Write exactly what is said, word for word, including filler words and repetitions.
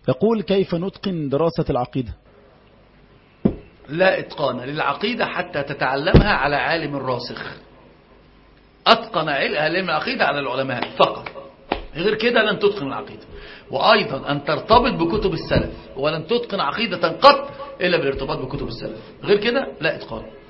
يقول كيف نتقن دراسة العقيدة؟ لا إتقان للعقيدة حتى تتعلمها على عالم راسخ. أتقن علم العقيدة على العلماء فقط، غير كده لن تتقن العقيدة. وأيضا أن ترتبط بكتب السلف، ولن تتقن عقيدة قط إلا بالارتباط بكتب السلف، غير كده لا إتقان.